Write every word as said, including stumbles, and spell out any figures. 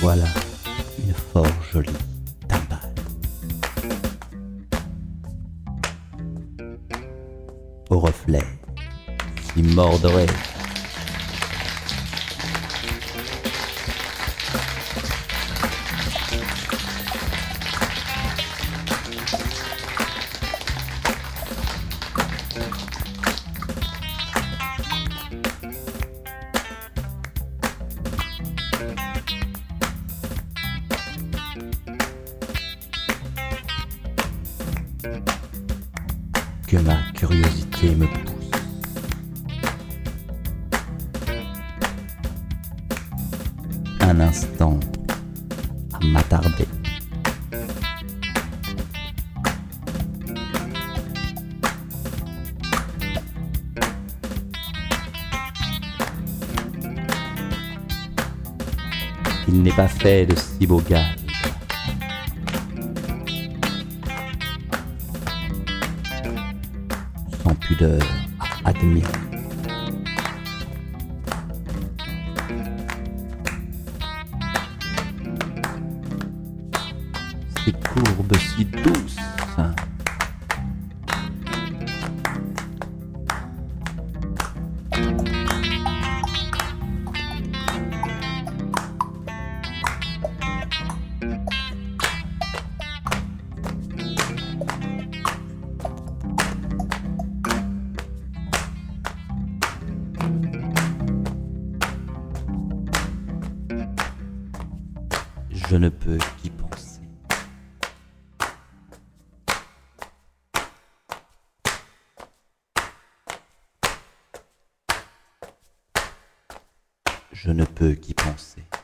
Voilà une fort jolie timbale. Au reflet si mordoré. Que ma curiosité me pousse un instant à m'attarder. Il n'est pas fait de si beaux gars. Sans pudeur à admirer. Ces courbes si douces, je ne peux qu'y penser. Je ne peux qu'y penser.